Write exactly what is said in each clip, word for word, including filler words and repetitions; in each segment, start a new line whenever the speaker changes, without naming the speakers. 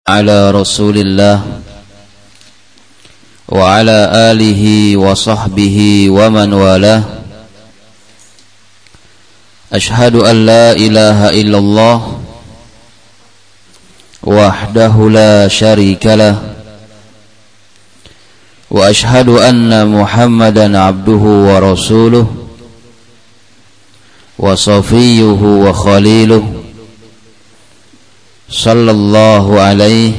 على رسول الله وعلى آله وصحبه ومن والاه أشهد أن لا إله إلا الله وحده لا شريك له وأشهد أن محمدا عبده ورسوله وصفيه وخليله صلى الله عليه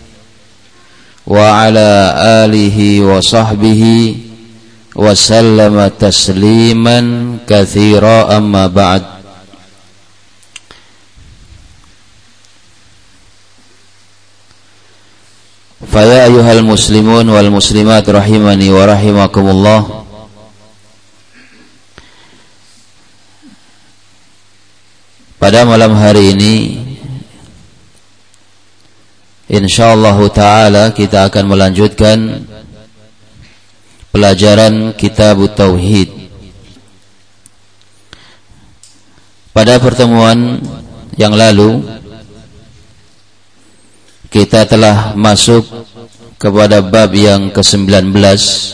وعلى آله وصحبه وسلم تسليما كثيرا أما بعد. فيا أيها المسلمون والمسلمات رحمني ورحمكم الله. Pada malam hari ini insyaallah ta'ala kita akan melanjutkan pelajaran kitab Tauhid. Pada pertemuan yang lalu kita telah masuk kepada bab yang kesembilan belas,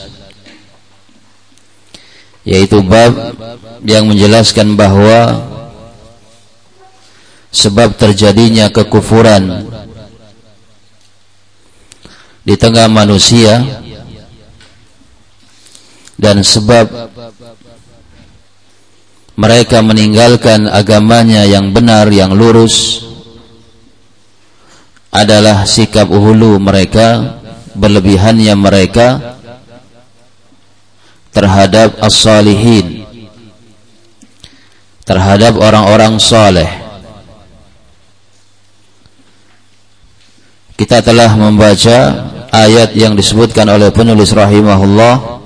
yaitu bab yang menjelaskan bahwa sebab terjadinya kekufuran di tengah manusia dan sebab mereka meninggalkan agamanya yang benar, yang lurus, adalah sikap hulu mereka, berlebihannya mereka terhadap as-salihin, terhadap orang-orang saleh. Kita telah membaca ayat yang disebutkan oleh penulis rahimahullah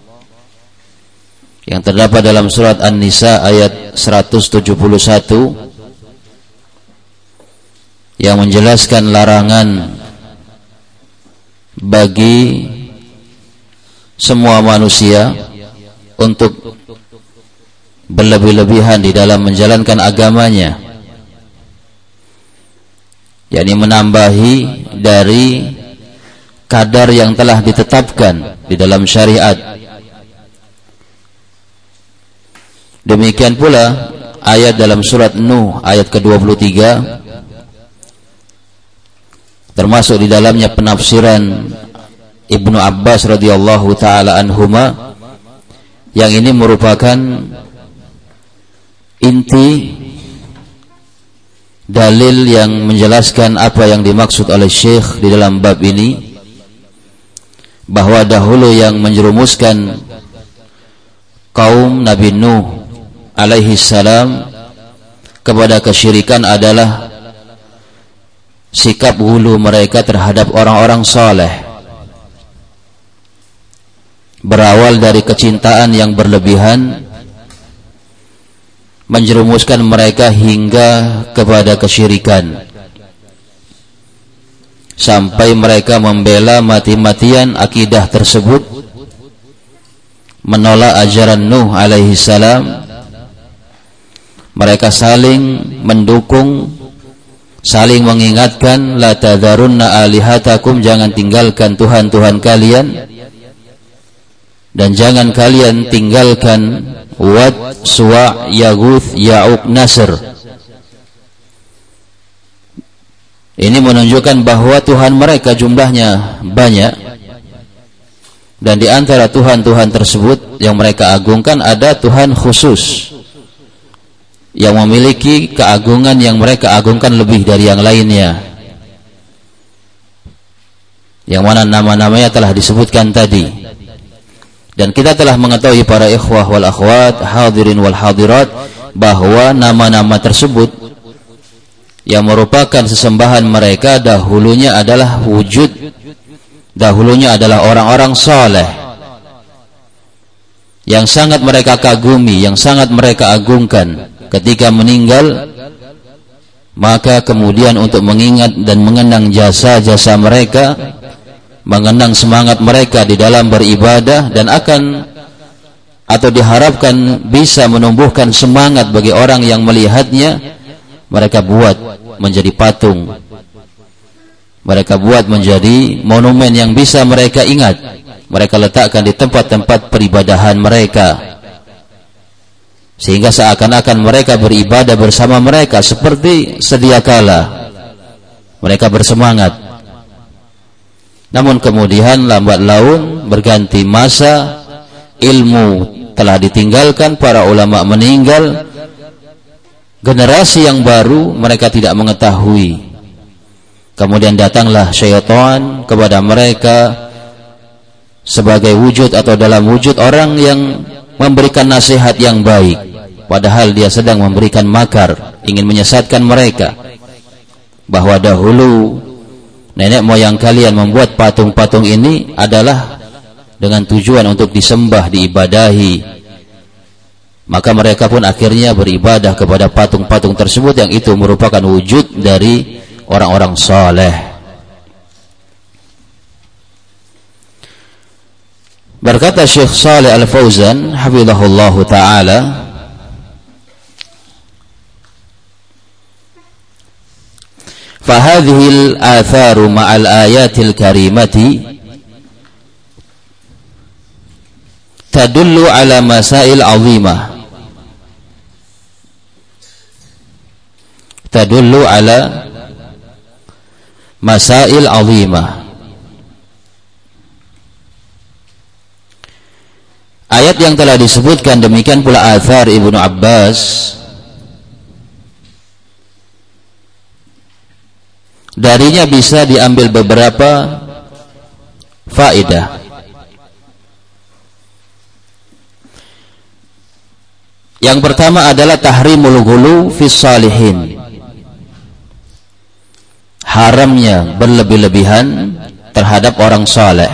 yang terdapat dalam surat An-Nisa ayat seratus tujuh puluh satu yang menjelaskan larangan bagi semua manusia untuk berlebih-lebihan di dalam menjalankan agamanya, yakni menambahi dari kadar yang telah ditetapkan di dalam syariat. Demikian pula ayat dalam surat Nuh ayat ke dua puluh tiga, termasuk di dalamnya penafsiran Ibnu Abbas radhiyallahu taala anhuma, yang ini merupakan inti dalil yang menjelaskan apa yang dimaksud oleh Syekh di dalam bab ini, bahwa dahulu yang menjerumuskan kaum Nabi Nuh alaihi salam kepada kesyirikan adalah sikap hulu mereka terhadap orang-orang saleh, berawal dari kecintaan yang berlebihan menjerumuskan mereka hingga kepada kesyirikan, sampai mereka membela mati-matian akidah tersebut, menolak ajaran Nuh alaihi salam. Mereka saling mendukung, saling mengingatkan, la tadharunna alihatakum, jangan tinggalkan Tuhan-Tuhan kalian, dan jangan kalian tinggalkan Wad, Suwa', Yaguth, Ya'uq, Nasr. Ini menunjukkan bahwa Tuhan mereka jumlahnya banyak, dan di antara Tuhan-Tuhan tersebut yang mereka agungkan ada Tuhan khusus yang memiliki keagungan yang mereka agungkan lebih dari yang lainnya, yang mana nama-namanya telah disebutkan tadi. Dan kita telah mengetahui para ikhwah wal akhwat, hadirin wal hadirat, bahwa nama-nama tersebut yang merupakan sesembahan mereka dahulunya adalah wujud, dahulunya adalah orang-orang saleh yang sangat mereka kagumi, yang sangat mereka agungkan. Ketika meninggal, maka kemudian untuk mengingat dan mengenang jasa-jasa mereka, mengenang semangat mereka di dalam beribadah, dan akan atau diharapkan bisa menumbuhkan semangat bagi orang yang melihatnya, mereka buat menjadi patung, mereka buat menjadi monumen yang bisa mereka ingat. Mereka letakkan di tempat-tempat peribadahan mereka, sehingga seakan-akan mereka beribadah bersama mereka seperti sedia kala mereka bersemangat. Namun kemudian lambat laun berganti masa, ilmu telah ditinggalkan, para ulama meninggal, generasi yang baru mereka tidak mengetahui. Kemudian datanglah syaitan kepada mereka sebagai wujud atau dalam wujud orang yang memberikan nasihat yang baik, padahal dia sedang memberikan makar, ingin menyesatkan mereka, bahwa dahulu nenek moyang kalian membuat patung-patung ini adalah dengan tujuan untuk disembah, diibadahi. Maka mereka pun akhirnya beribadah kepada patung-patung tersebut, yang itu merupakan wujud dari orang-orang saleh. Berkata Syekh Shalih Al-Fauzan hafizahullahu taala, "Fahadhihi al-atharu ma'al ayatil karimati tadullu ala masail 'azimah." Tadullu ala masail 'azimah. Ayat yang telah disebutkan, demikian pula athar Ibnu Abbas, darinya bisa diambil beberapa faedah. Yang pertama adalah tahrimul ghulu fis salihin, haramnya berlebih-lebihan terhadap orang saleh,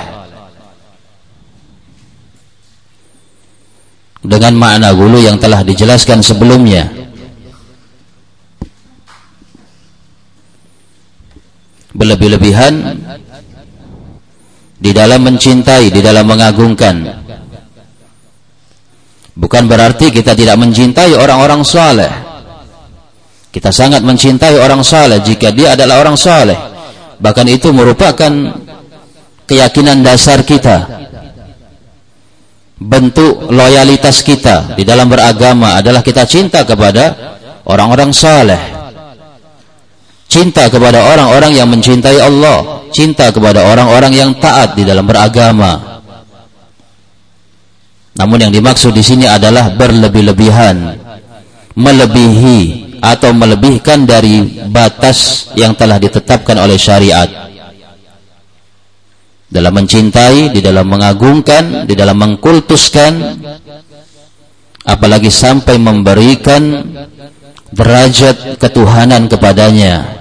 dengan makna ghulu yang telah dijelaskan sebelumnya. Berlebih-lebihan di dalam mencintai, di dalam mengagungkan. Bukan berarti kita tidak mencintai orang-orang saleh. Kita sangat mencintai orang saleh jika dia adalah orang saleh. Bahkan itu merupakan keyakinan dasar kita. Bentuk loyalitas kita di dalam beragama adalah kita cinta kepada orang-orang saleh, cinta kepada orang-orang yang mencintai Allah, cinta kepada orang-orang yang taat di dalam beragama. Namun yang dimaksud di sini adalah berlebih-lebihan, melebihi atau melebihkan dari batas yang telah ditetapkan oleh syariat, dalam mencintai, di dalam mengagungkan, di dalam mengkultuskan, apalagi sampai memberikan derajat ketuhanan kepadanya,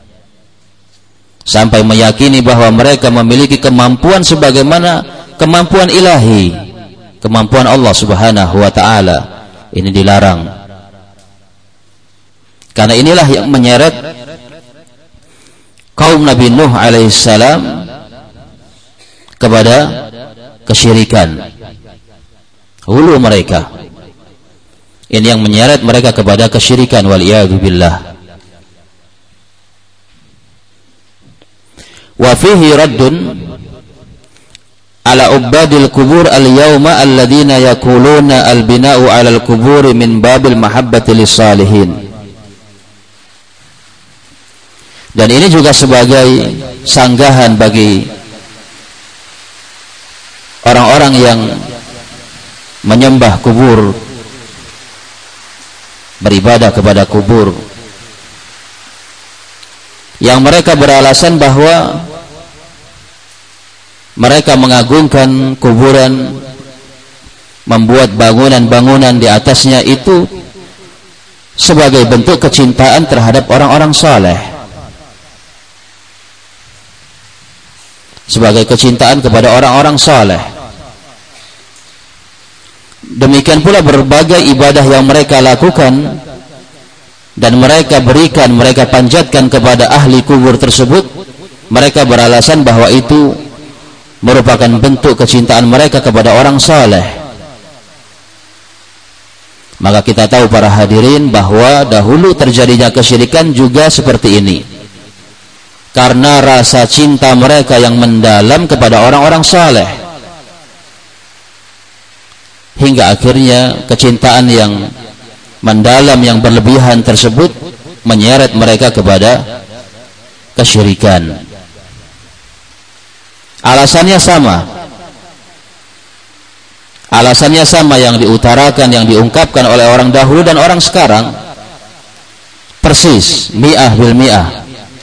sampai meyakini bahwa mereka memiliki kemampuan sebagaimana kemampuan ilahi, kemampuan Allah Subhanahu wa ta'ala. Ini dilarang, karena inilah yang menyeret kaum Nabi Nuh alaihissalam kepada kesyirikan. Hulu mereka ini yang menyeret mereka kepada kesyirikan, waliyadu billah. Wa fihi raddun ala ubadil kubur al-yawma alladhina yakuluna al-bina'u ala al-kubur min babil mahabbati lis-salihin. Dan ini juga sebagai sanggahan bagi orang-orang yang menyembah kubur, beribadah kepada kubur, yang mereka beralasan bahwa mereka mengagungkan kuburan, membuat bangunan-bangunan di atasnya itu sebagai bentuk kecintaan terhadap orang-orang saleh, sebagai kecintaan kepada orang-orang saleh. Demikian pula berbagai ibadah yang mereka lakukan dan mereka berikan, mereka panjatkan kepada ahli kubur tersebut, mereka beralasan bahwa itu merupakan bentuk kecintaan mereka kepada orang saleh. Maka kita tahu para hadirin bahwa dahulu terjadinya kesyirikan juga seperti ini. karena rasa cinta mereka yang mendalam kepada orang-orang saleh, hingga akhirnya kecintaan yang mendalam yang berlebihan tersebut menyeret mereka kepada kesyirikan. Alasannya sama. Alasannya sama yang diutarakan, yang diungkapkan oleh orang dahulu dan orang sekarang. Persis, mi'ah bil mi'ah.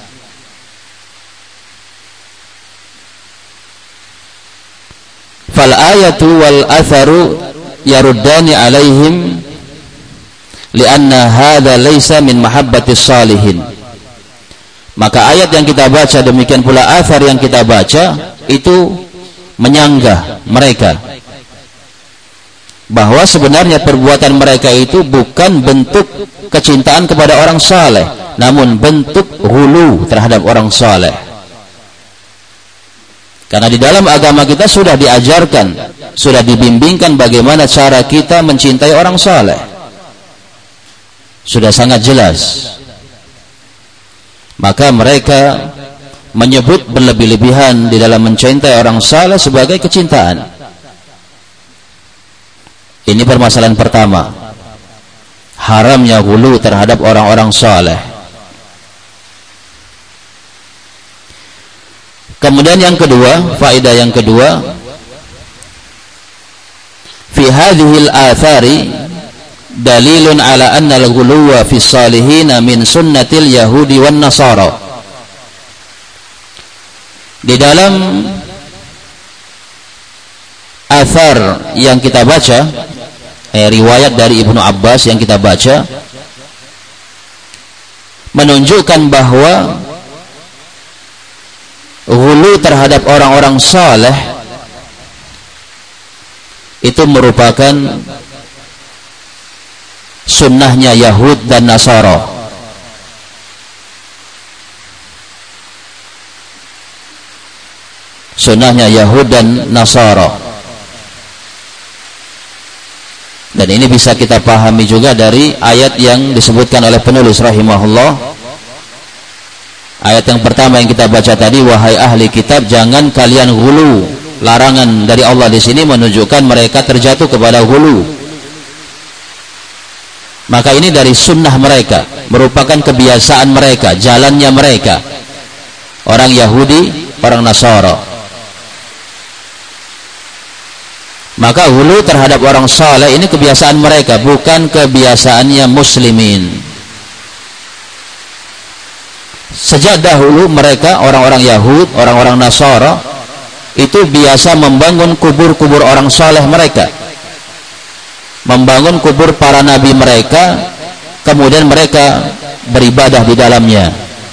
Fal ayatu wal atharu yaruddani alaihim lianna hadha laysa min mahabbatis salihin. Maka ayat yang kita baca, demikian pula athar yang kita baca, itu menyanggah mereka bahwa sebenarnya perbuatan mereka itu bukan bentuk kecintaan kepada orang saleh, namun bentuk hulu terhadap orang saleh. Karena di dalam agama kita sudah diajarkan, sudah dibimbingkan bagaimana cara kita mencintai orang saleh. Sudah sangat jelas. Maka mereka menyebut berlebih-lebihan di dalam mencintai orang saleh sebagai kecintaan. Ini permasalahan pertama. Haramnya ghulu terhadap orang-orang saleh. Kemudian yang kedua, faedah yang kedua, fi hadhil athari dalilun ala anna al-ghuluwa fi salihin min sunnatil yahudi wan nasara. Di dalam athar yang kita baca, eh, riwayat dari Ibnu Abbas yang kita baca, menunjukkan bahwa ghulu terhadap orang-orang saleh itu merupakan sunnahnya Yahud dan Nasara. Sunnahnya Yahud dan Nasara. Dan ini bisa kita pahami juga dari ayat yang disebutkan oleh penulis rahimahullah. Ayat yang pertama yang kita baca tadi, wahai ahli kitab, jangan kalian ghulu. Larangan dari Allah di sini menunjukkan mereka terjatuh kepada ghulu. Maka ini dari sunnah mereka, merupakan kebiasaan mereka, jalannya mereka, orang Yahudi, orang Nasara. Maka ghulu terhadap orang saleh ini kebiasaan mereka, bukan kebiasaannya muslimin. Sejak dahulu mereka, orang-orang Yahud, orang-orang Nasara, itu biasa membangun kubur-kubur orang saleh mereka, membangun kubur para nabi mereka, kemudian mereka beribadah di dalamnya.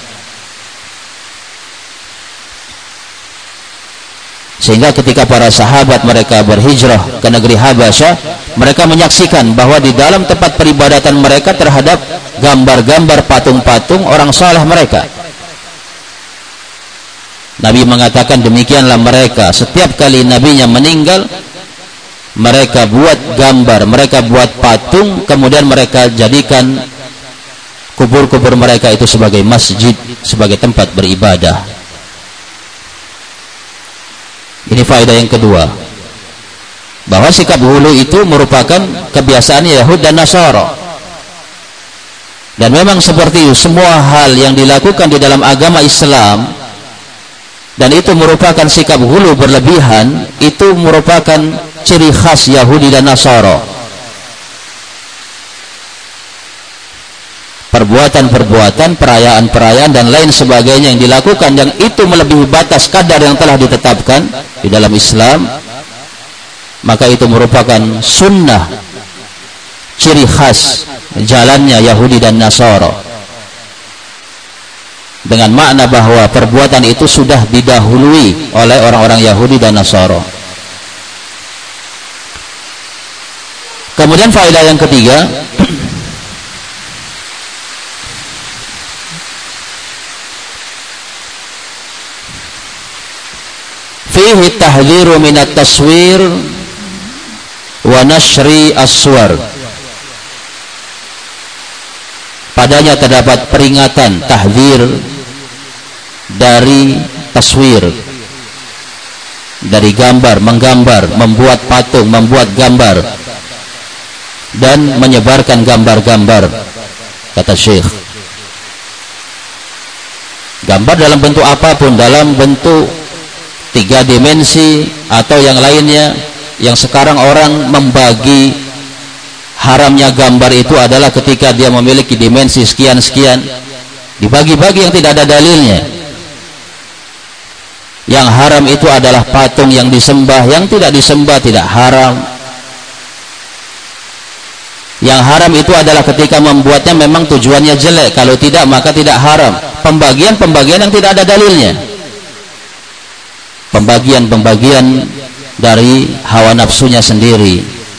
Sehingga ketika para sahabat mereka berhijrah ke negeri Habasyah, mereka menyaksikan bahwa di dalam tempat peribadatan mereka terhadap gambar-gambar patung-patung orang saleh mereka. Nabi mengatakan demikianlah mereka, setiap kali nabinya meninggal, mereka buat gambar, mereka buat patung, kemudian mereka jadikan kubur-kubur mereka itu sebagai masjid, sebagai tempat beribadah. Ini faedah yang kedua, bahwa sikap ghulu itu merupakan kebiasaan Yahud dan Nasara. Dan memang seperti itu, semua hal yang dilakukan di dalam agama Islam dan itu merupakan sikap ghulu berlebihan, itu merupakan ciri khas Yahudi dan Nasara. Perbuatan-perbuatan, perayaan-perayaan dan lain sebagainya yang dilakukan yang itu melebihi batas kadar yang telah ditetapkan di dalam Islam, maka itu merupakan sunnah, ciri khas jalannya Yahudi dan Nasara, dengan makna bahwa perbuatan itu sudah didahului oleh orang-orang Yahudi dan Nasara. Kemudian faedah yang ketiga, fihi tahdhiru minat taswir wa nashri aswar. Padanya terdapat peringatan, tahdzir, dari taswir, dari gambar, menggambar, membuat patung, membuat gambar dan menyebarkan gambar-gambar, kata Syekh. Gambar dalam bentuk apapun, dalam bentuk tiga dimensi atau yang lainnya, yang sekarang orang membagi haramnya gambar itu adalah ketika dia memiliki dimensi sekian-sekian, dibagi-bagi yang tidak ada dalilnya. Yang haram itu adalah patung yang disembah, yang tidak disembah tidak haram. Yang haram itu adalah ketika membuatnya memang tujuannya jelek, kalau tidak maka tidak haram. Pembagian-pembagian yang tidak ada dalilnya, pembagian-pembagian dari hawa nafsunya sendiri.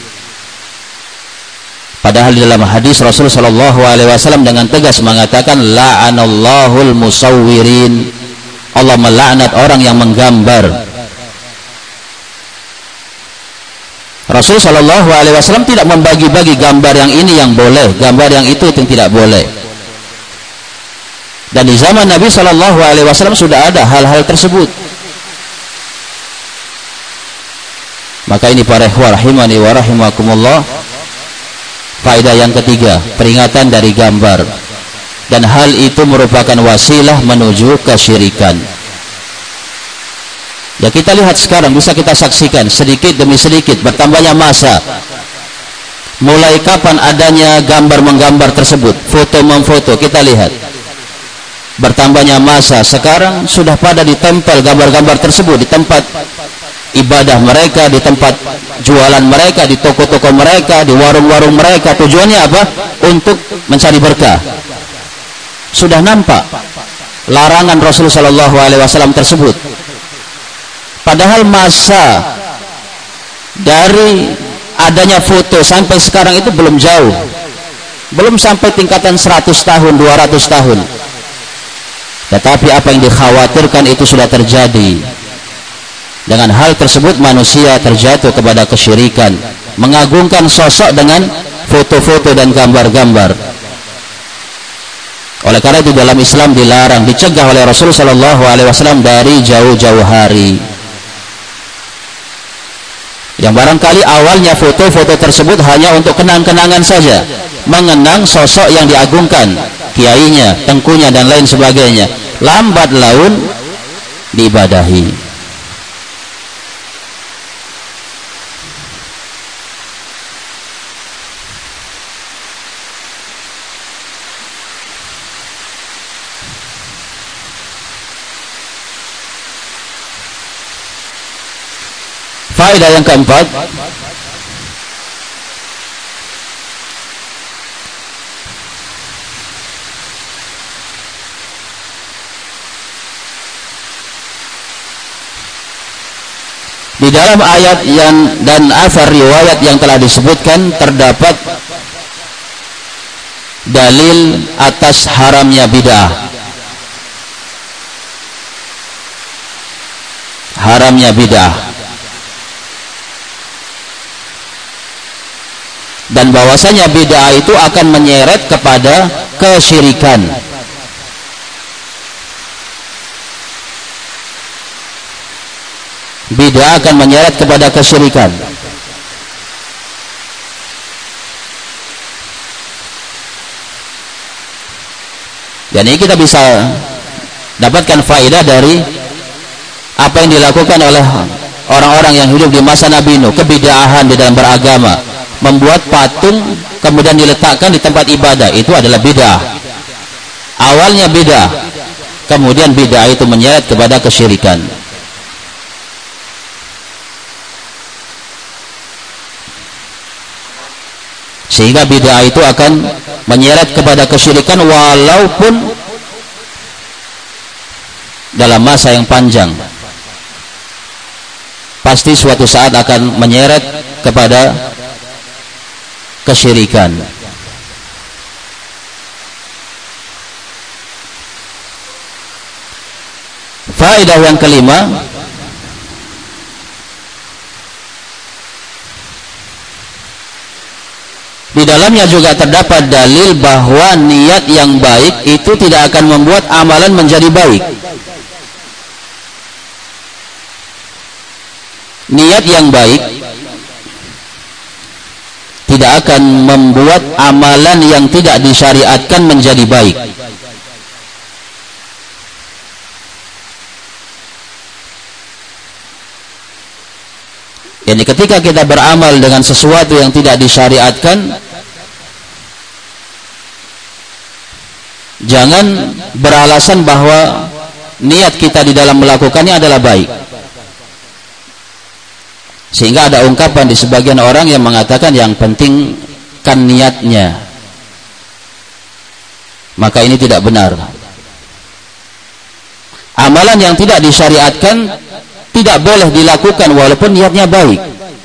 Padahal di dalam hadis Rasulullah shallallahu alaihi wasallam dengan tegas mengatakan, la'anallahul musawwirin, Allah melaknat orang yang menggambar. Rasul shallallahu alaihi wasallam tidak membagi-bagi gambar yang ini yang boleh, gambar yang itu yang tidak boleh. Dan di zaman Nabi shallallahu alaihi wasallam sudah ada hal-hal tersebut. Maka ini para ikhwah rahimani wa rahimakumullah, faedah yang ketiga, peringatan dari gambar, dan hal itu merupakan wasilah menuju kesyirikan. Ya, kita lihat sekarang, bisa kita saksikan sedikit demi sedikit bertambahnya masa. Mulai kapan adanya gambar menggambar tersebut, foto memfoto, kita lihat bertambahnya masa. Sekarang sudah pada ditempel gambar-gambar tersebut di tempat ibadah mereka, di tempat jualan mereka, di toko-toko mereka, di warung-warung mereka. Tujuannya apa? Untuk mencari berkah. Sudah nampak larangan Rasulullah shallallahu alaihi wasallam tersebut. Padahal masa dari adanya foto sampai sekarang itu belum jauh, belum sampai tingkatan seratus tahun, dua ratus tahun. Tetapi apa yang dikhawatirkan itu sudah terjadi. Dengan hal tersebut manusia terjatuh kepada kesyirikan, mengagungkan sosok dengan foto-foto dan gambar-gambar. Oleh karena itu dalam Islam dilarang, dicegah oleh Rasulullah shallallahu alaihi wasallam dari jauh-jauh hari. Yang barangkali awalnya foto-foto tersebut hanya untuk kenang-kenangan saja, mengenang sosok yang diagungkan, kiainya, tengkunya dan lain sebagainya. Lambat laun diibadahi. Faedah yang keempat, di dalam ayat yang dan asar riwayat yang telah disebutkan terdapat dalil atas haramnya bid'ah. Haramnya bid'ah. Dan bahwasanya bid'ah itu akan menyeret kepada kesyirikan. Bid'ah akan menyeret kepada kesyirikan. Dan ini kita bisa dapatkan faedah dari apa yang dilakukan oleh orang-orang yang hidup di masa Nabi Nuh, kebid'ahan di dalam beragama. Membuat patung kemudian diletakkan di tempat ibadah, itu adalah bid'ah. Awalnya bid'ah, kemudian bid'ah itu menyeret kepada kesyirikan. Sehingga bid'ah itu akan menyeret kepada kesyirikan walaupun dalam masa yang panjang. Pasti suatu saat akan menyeret kepada kesyirikan. Faedah yang kelima, Di dalamnya juga terdapat dalil bahwa niat yang baik itu tidak akan membuat amalan menjadi baik. Niat yang baik tidak akan membuat amalan yang tidak disyariatkan menjadi baik. Jadi ketika kita beramal dengan sesuatu yang tidak disyariatkan, jangan beralasan bahwa niat kita di dalam melakukannya adalah baik. Sehingga ada ungkapan di sebagian orang yang mengatakan yang penting kan niatnya. Maka ini tidak benar. Amalan yang tidak disyariatkan tidak boleh dilakukan walaupun niatnya baik.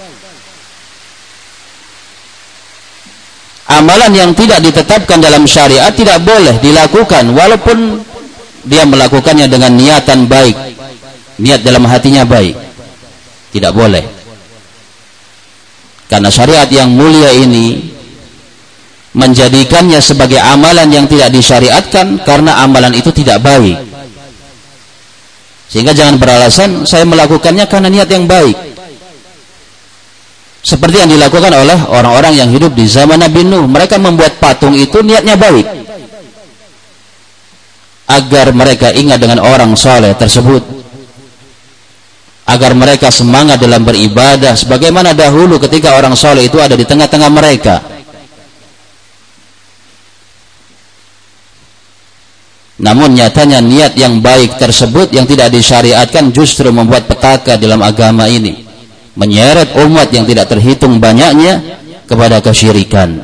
Amalan yang tidak ditetapkan dalam syariat tidak boleh dilakukan walaupun dia melakukannya dengan niatan baik, niat dalam hatinya baik. Tidak boleh. Karena syariat yang mulia ini menjadikannya sebagai amalan yang tidak disyariatkan karena amalan itu tidak baik. Sehingga jangan beralasan saya melakukannya karena niat yang baik. Seperti yang dilakukan oleh orang-orang yang hidup di zaman Nabi Nuh. Mereka membuat patung itu niatnya baik, agar mereka ingat dengan orang soleh tersebut, agar mereka semangat dalam beribadah sebagaimana dahulu ketika orang soleh itu ada di tengah-tengah mereka. Namun nyatanya niat yang baik tersebut yang tidak disyariatkan justru membuat petaka dalam agama ini, menyeret umat yang tidak terhitung banyaknya kepada kesyirikan.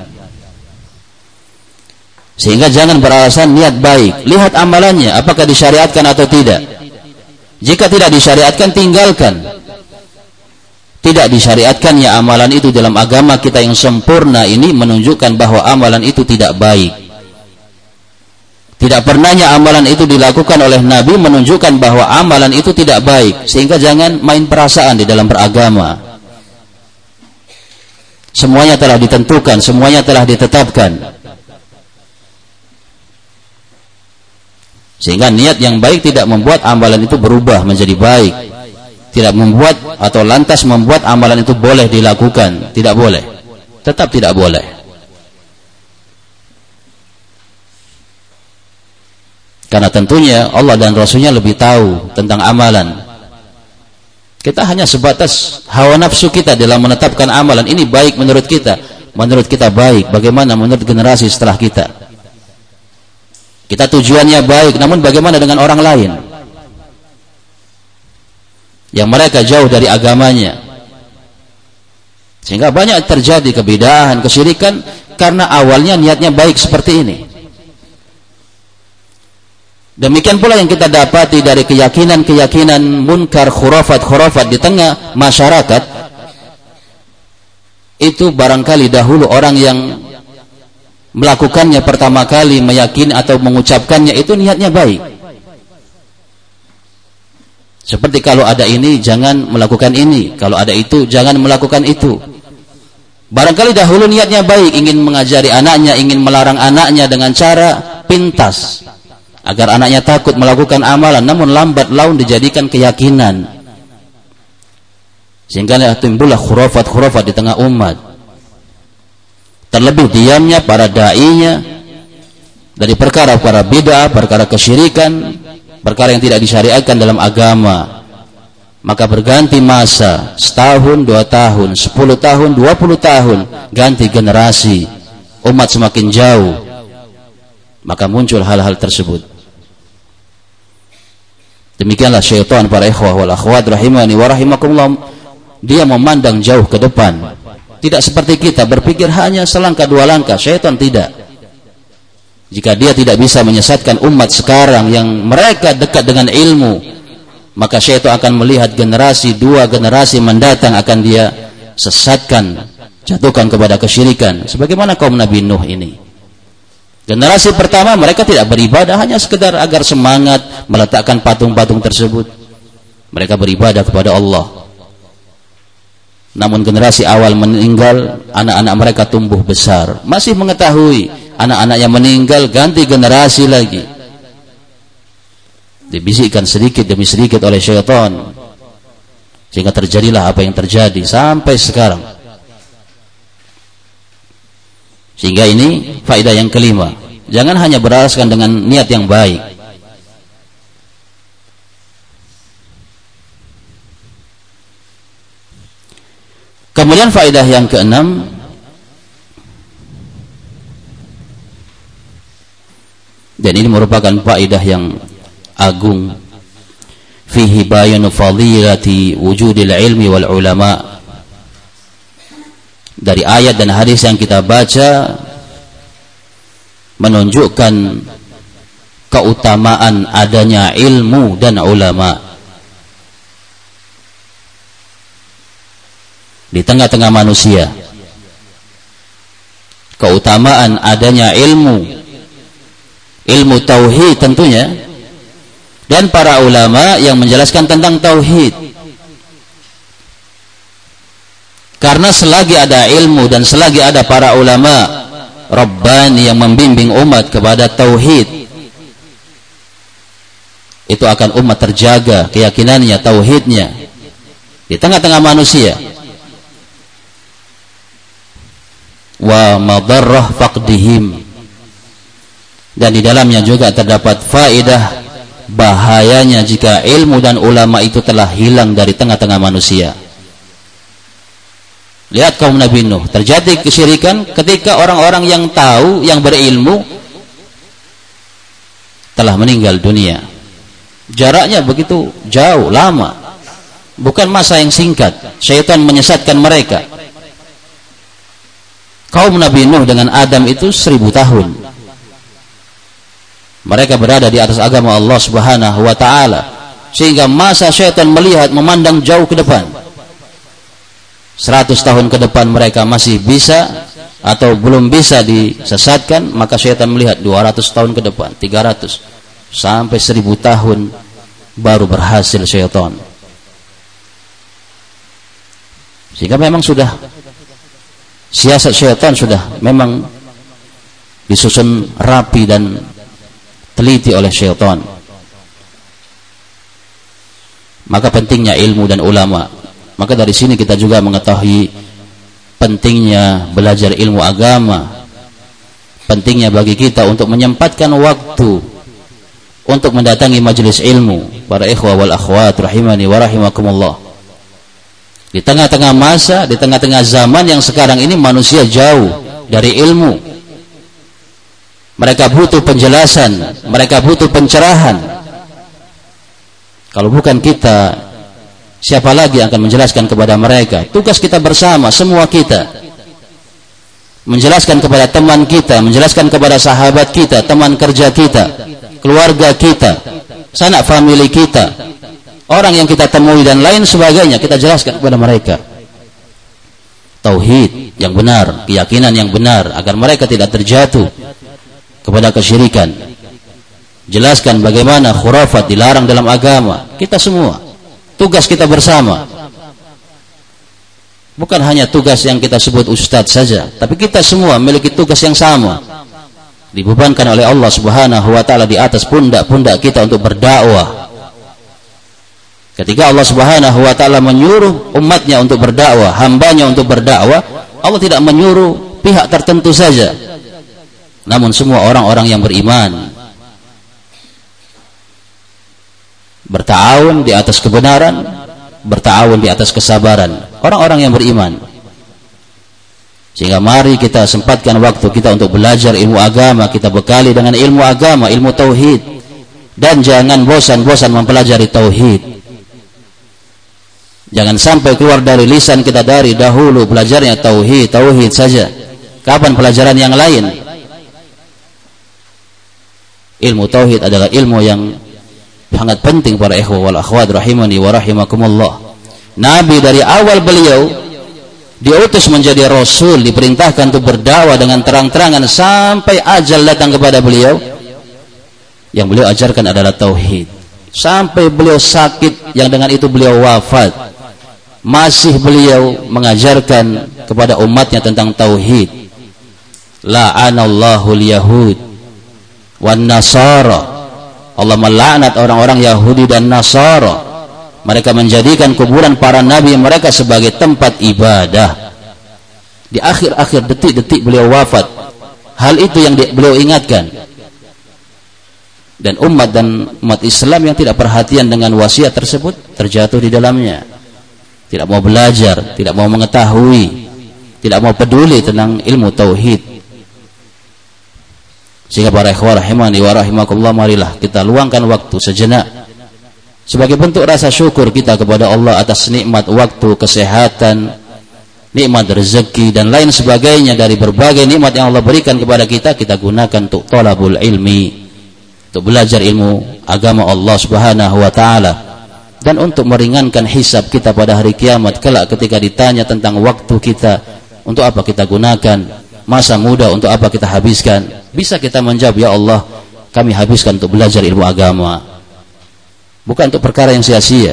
Sehingga jangan beralasan niat baik, lihat amalannya apakah disyariatkan atau tidak. Jika tidak disyariatkan, tinggalkan. Tidak disyariatkannya amalan itu dalam agama kita yang sempurna ini menunjukkan bahwa amalan itu tidak baik. Tidak pernahnya amalan itu dilakukan oleh Nabi menunjukkan bahwa amalan itu tidak baik. Sehingga jangan main perasaan di dalam beragama. Semuanya telah ditentukan, semuanya telah ditetapkan. Sehingga niat yang baik tidak membuat amalan itu berubah menjadi baik. Tidak membuat atau lantas membuat amalan itu boleh dilakukan. Tidak boleh. Tetap tidak boleh. Karena tentunya Allah dan Rasulnya lebih tahu tentang amalan. Kita hanya sebatas hawa nafsu kita dalam menetapkan amalan. Ini baik menurut kita. Menurut kita baik. Bagaimana menurut generasi setelah kita? Kita tujuannya baik, namun bagaimana dengan orang lain yang mereka jauh dari agamanya? Sehingga banyak terjadi kebid'ahan, kesyirikan karena awalnya niatnya baik seperti ini. Demikian pula yang kita dapati dari keyakinan-keyakinan munkar, khurafat-khurafat di tengah masyarakat. Itu barangkali dahulu orang yang melakukannya pertama kali, meyakini atau mengucapkannya itu niatnya baik. Seperti kalau ada ini jangan melakukan ini, kalau ada itu jangan melakukan itu. Barangkali dahulu niatnya baik, ingin mengajari anaknya, ingin melarang anaknya dengan cara pintas agar anaknya takut melakukan amalan, namun lambat laun dijadikan keyakinan. Sehingga timbullah khurafat-khurafat di tengah umat. Terlebih diamnya para da'inya dari perkara-perkara bid'ah, perkara kesyirikan, perkara yang tidak disyariatkan dalam agama. Maka berganti masa, setahun, dua tahun, sepuluh tahun, dua puluh tahun, ganti generasi, umat semakin jauh, maka muncul hal-hal tersebut. Demikianlah syaitan para ikhwah wal akhwat rahimani wa rahimakumullah. Dia memandang jauh ke depan. Tidak seperti kita berpikir hanya selangkah dua langkah. Syaitan tidak. Jika dia tidak bisa menyesatkan umat sekarang yang mereka dekat dengan ilmu, maka syaitan akan melihat generasi, dua generasi mendatang akan dia sesatkan, jatuhkan kepada kesyirikan. Sebagaimana kaum Nabi Nuh ini. Generasi pertama mereka tidak beribadah, hanya sekedar agar semangat meletakkan patung-patung tersebut. Mereka beribadah kepada Allah. Namun generasi awal meninggal, anak-anak mereka tumbuh besar, masih mengetahui, anak-anak yang meninggal ganti generasi lagi. Dibisikkan sedikit demi sedikit oleh syaitan, sehingga terjadilah apa yang terjadi sampai sekarang. Sehingga ini faedah yang kelima, jangan hanya beralaskan dengan niat yang baik. Kemudian faedah yang keenam, dan ini merupakan faedah yang agung, fihi bayanu fadilati wujudil ilmi wal ulama. Dari ayat dan hadis yang kita baca menunjukkan keutamaan adanya ilmu dan ulama. Di tengah-tengah manusia, keutamaan adanya ilmu, ilmu tauhid tentunya, dan para ulama yang menjelaskan tentang tauhid. Karena selagi ada ilmu dan selagi ada para ulama Rabbani yang membimbing umat kepada tauhid, itu akan umat terjaga keyakinannya, tauhidnya di tengah-tengah manusia. Wa madarrah faqdihim, dan di dalamnya juga terdapat faedah bahayanya jika ilmu dan ulama itu telah hilang dari tengah-tengah manusia. Lihat kaum Nabi Nuh, terjadi kesyirikan ketika orang-orang yang tahu, yang berilmu telah meninggal dunia. Jaraknya begitu jauh, lama, bukan masa yang singkat. Syaitan menyesatkan mereka. Kaum Nabi Nuh dengan Adam itu seribu tahun. Mereka berada di atas agama Allah Subhanahu wa ta'ala, sehingga masa syaitan melihat, memandang jauh ke depan. Seratus tahun ke depan mereka masih bisa atau belum bisa disesatkan, maka syaitan melihat dua ratus tahun ke depan, tiga ratus, sampai seribu tahun baru berhasil syaitan. Sehingga memang sudah siasat syaitan sudah memang disusun rapi dan teliti oleh syaitan. Maka pentingnya ilmu dan ulama. Maka dari sini kita juga mengetahui pentingnya belajar ilmu agama, pentingnya bagi kita untuk menyempatkan waktu untuk mendatangi majelis ilmu. Para ikhwah wal akhwat rahimani wa rahimakumullah. Di tengah-tengah masa, di tengah-tengah zaman yang sekarang ini manusia jauh dari ilmu. Mereka butuh penjelasan, mereka butuh pencerahan. Kalau bukan kita, siapa lagi yang akan menjelaskan kepada mereka? Tugas kita bersama, semua kita, menjelaskan kepada teman kita, menjelaskan kepada sahabat kita, teman kerja kita, keluarga kita, sanak famili kita, orang yang kita temui dan lain sebagainya, kita jelaskan kepada mereka tauhid yang benar, keyakinan yang benar, agar mereka tidak terjatuh kepada kesyirikan. Jelaskan bagaimana khurafat dilarang dalam agama. Kita semua, tugas kita bersama. Bukan hanya tugas yang kita sebut ustadz saja, tapi kita semua memiliki tugas yang sama, dibebankan oleh Allah Subhanahu wa ta'ala di atas pundak-pundak kita untuk berdakwah. Ketika Allah Subhanahu wa ta'ala menyuruh umatnya untuk berdakwah, hambanya untuk berdakwah, Allah tidak menyuruh pihak tertentu saja, namun semua orang-orang yang beriman berta'awun di atas kebenaran, berta'awun di atas kesabaran, orang-orang yang beriman. Sehingga mari kita sempatkan waktu kita untuk belajar ilmu agama, kita bekali dengan ilmu agama, ilmu tauhid, dan jangan bosan-bosan mempelajari tauhid. Jangan sampai keluar dari lisan kita dari dahulu belajarnya tauhid, tauhid saja. Kapan pelajaran yang lain? Ilmu tauhid adalah ilmu yang sangat penting para ikhwah wal akhwat rahimani wa rahimakumullah. Nabi dari awal beliau diutus menjadi rasul, diperintahkan untuk berdakwah dengan terang-terangan sampai ajal datang kepada beliau. Yang beliau ajarkan adalah tauhid. Sampai beliau sakit, yang dengan itu beliau wafat, masih beliau mengajarkan kepada umatnya tentang tauhid. La'anallahu al-yahud wan nasara. Allah melaknat orang-orang Yahudi dan Nasara. Mereka menjadikan kuburan para nabi mereka sebagai tempat ibadah. Di akhir-akhir detik-detik beliau wafat, hal itu yang beliau ingatkan. Dan umat dan umat Islam yang tidak perhatian dengan wasiat tersebut terjatuh di dalamnya. Tidak mau belajar, tidak mau mengetahui, tidak mau peduli tentang ilmu tauhid. Sehingga para ikhwah rahimani wa rahimakumullah, marilah kita luangkan waktu sejenak sebagai bentuk rasa syukur kita kepada Allah atas nikmat waktu, kesehatan, nikmat rezeki dan lain sebagainya dari berbagai nikmat yang Allah berikan kepada kita. Kita gunakan untuk thalabul ilmi, untuk belajar ilmu agama Allah Subhanahu wa taala, dan untuk meringankan hisab kita pada hari kiamat kelak ketika ditanya tentang waktu kita, untuk apa kita gunakan, masa muda untuk apa kita habiskan. Bisa kita menjawab, ya Allah, kami habiskan untuk belajar ilmu agama, bukan untuk perkara yang sia-sia.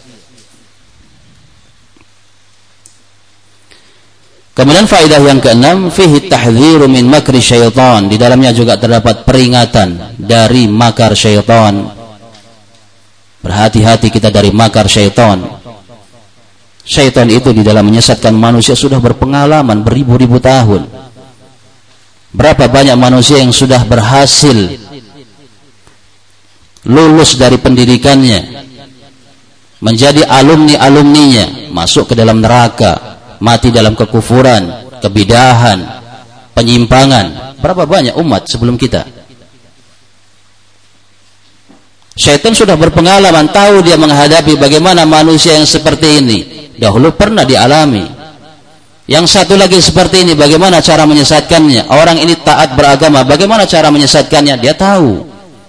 Kemudian faedah yang keenam, fihi tahdhiru min makri syaitan. Di dalamnya juga terdapat peringatan dari makar syaitan. Berhati-hati kita dari makar syaitan. Syaitan itu di dalam menyesatkan manusia sudah berpengalaman beribu-ribu tahun. Berapa banyak manusia yang sudah berhasil lulus dari pendidikannya, menjadi alumni-alumninya, masuk ke dalam neraka, mati dalam kekufuran, kebidahan, penyimpangan. Berapa banyak umat sebelum kita. Syaitan sudah berpengalaman, tahu dia menghadapi bagaimana manusia yang seperti ini. Dahulu pernah dialami. Yang satu lagi seperti ini, bagaimana cara menyesatkannya. Orang ini taat beragama, bagaimana cara menyesatkannya, dia tahu.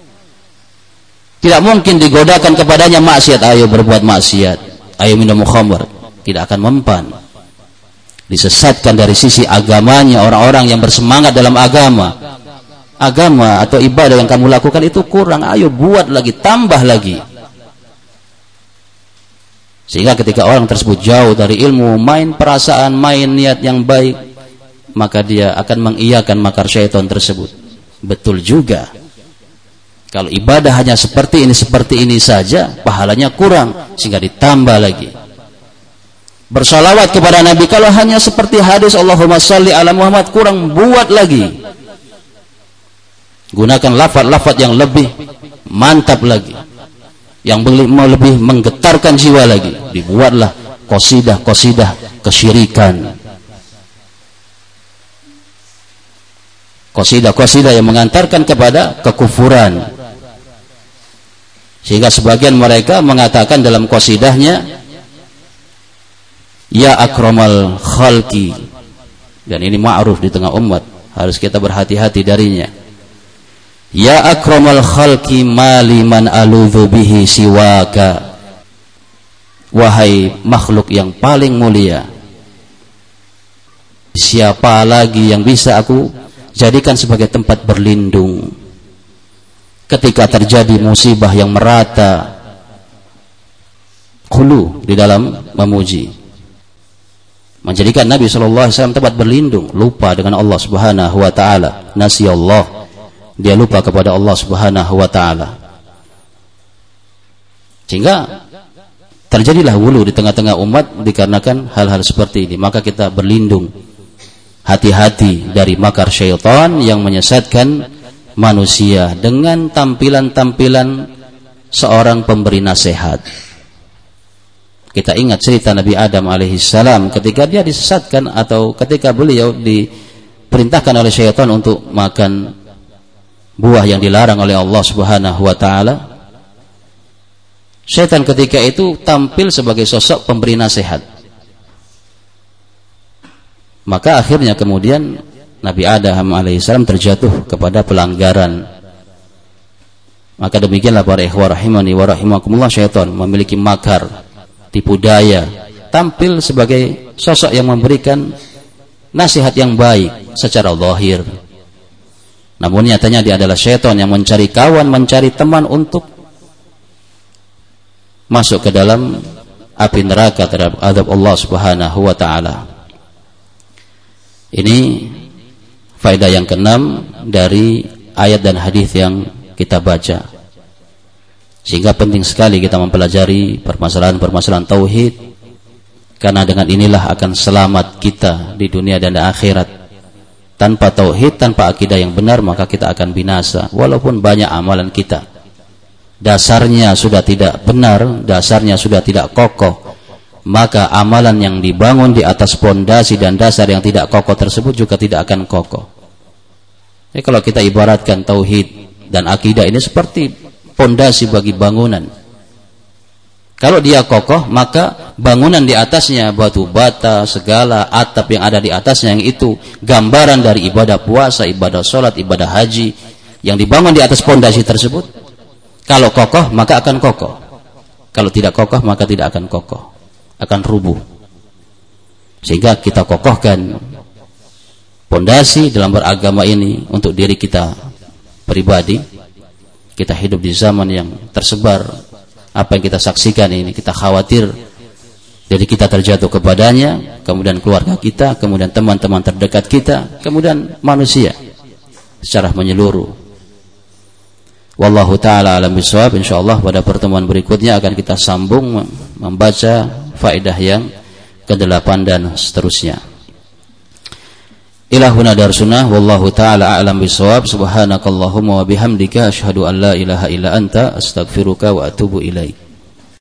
Tidak mungkin digodakan kepadanya maksiat, ayo berbuat maksiat, ayo minum khamr, tidak akan mempan. Disesatkan dari sisi agamanya orang-orang yang bersemangat dalam agama. Agama atau ibadah yang kamu lakukan itu kurang, ayo buat lagi, tambah lagi. Sehingga ketika orang tersebut jauh dari ilmu, main perasaan, main niat yang baik, maka dia akan mengiyakan makar syaitan tersebut. Betul juga. Kalau ibadah hanya seperti ini, seperti ini saja, pahalanya kurang, sehingga ditambah lagi. Bersalawat kepada Nabi, kalau hanya seperti hadis Allahumma salli ala Muhammad, kurang, buat lagi. Gunakan lafaz-lafaz yang lebih mantap lagi, yang lebih menggetarkan jiwa lagi. Dibuatlah qasidah-qasidah kesyirikan, qasidah-qasidah yang mengantarkan kepada kekufuran. Sehingga sebagian mereka mengatakan dalam qasidahnya, ya akramal khalqi, dan ini ma'ruf di tengah umat, harus kita berhati-hati darinya. Ya akramal khalqi mali man aludhu bihi siwaka. Wahai makhluk yang paling mulia, siapa lagi yang bisa aku jadikan sebagai tempat berlindung ketika terjadi musibah yang merata. Khulu di dalam memuji, menjadikan Nabi shallallahu alaihi wasallam tempat berlindung, lupa dengan Allah Subhanahu wa taala. Nasiyallah, dia lupa kepada Allah Subhanahu wa taala. Sehingga terjadilah wulu di tengah-tengah umat dikarenakan hal-hal seperti ini. Maka kita berlindung, hati-hati dari makar syaitan yang menyesatkan manusia dengan tampilan-tampilan seorang pemberi nasihat. Kita ingat cerita Nabi Adam alaihissalam ketika dia disesatkan, atau ketika beliau diperintahkan oleh syaitan untuk makan buah yang dilarang oleh Allah Subhanahu wa taala. Syaitan ketika itu tampil sebagai sosok pemberi nasihat. Maka akhirnya kemudian Nabi Adam alaihissalam terjatuh kepada pelanggaran. Maka demikianlah para ikhwah rahimani wa rahimakumullah, syaitan memiliki makar, tipu daya, tampil sebagai sosok yang memberikan nasihat yang baik secara zahir. Namun nyatanya dia adalah syaitan yang mencari kawan, mencari teman untuk masuk ke dalam api neraka, terhadap azab Allah Subhanahu wa taala. Ini faedah yang keenam dari ayat dan hadis yang kita baca. Sehingga penting sekali kita mempelajari permasalahan-permasalahan tauhid, karena dengan inilah akan selamat kita di dunia dan di akhirat. Tanpa tauhid, tanpa akidah yang benar, maka kita akan binasa walaupun banyak amalan kita. Dasarnya sudah tidak benar, dasarnya sudah tidak kokoh, maka amalan yang dibangun di atas pondasi dan dasar yang tidak kokoh tersebut juga tidak akan kokoh. Jadi kalau kita ibaratkan tauhid dan akidah ini seperti pondasi bagi bangunan. Kalau dia kokoh, maka bangunan di atasnya, batu bata, segala atap yang ada di atasnya, yang itu gambaran dari ibadah puasa, ibadah sholat, ibadah haji yang dibangun di atas pondasi tersebut. Kalau kokoh, maka akan kokoh. Kalau tidak kokoh, maka tidak akan kokoh, akan rubuh. Sehingga kita kokohkan pondasi dalam beragama ini untuk diri kita pribadi. Kita hidup di zaman yang tersebar, apa yang kita saksikan ini, kita khawatir jadi kita terjatuh kepadanya, kemudian keluarga kita, kemudian teman-teman terdekat kita, kemudian manusia secara menyeluruh. Wallahu ta'ala alam bisawab. InsyaAllah pada pertemuan berikutnya akan kita sambung membaca faedah yang kedelapan dan seterusnya. Ilahuna darsuna wallahu ta'ala a'lam bisawab. Subhanakallahumma wa bihamdika asyhadu an la ilaha illa anta astaghfiruka wa atubu ilaik.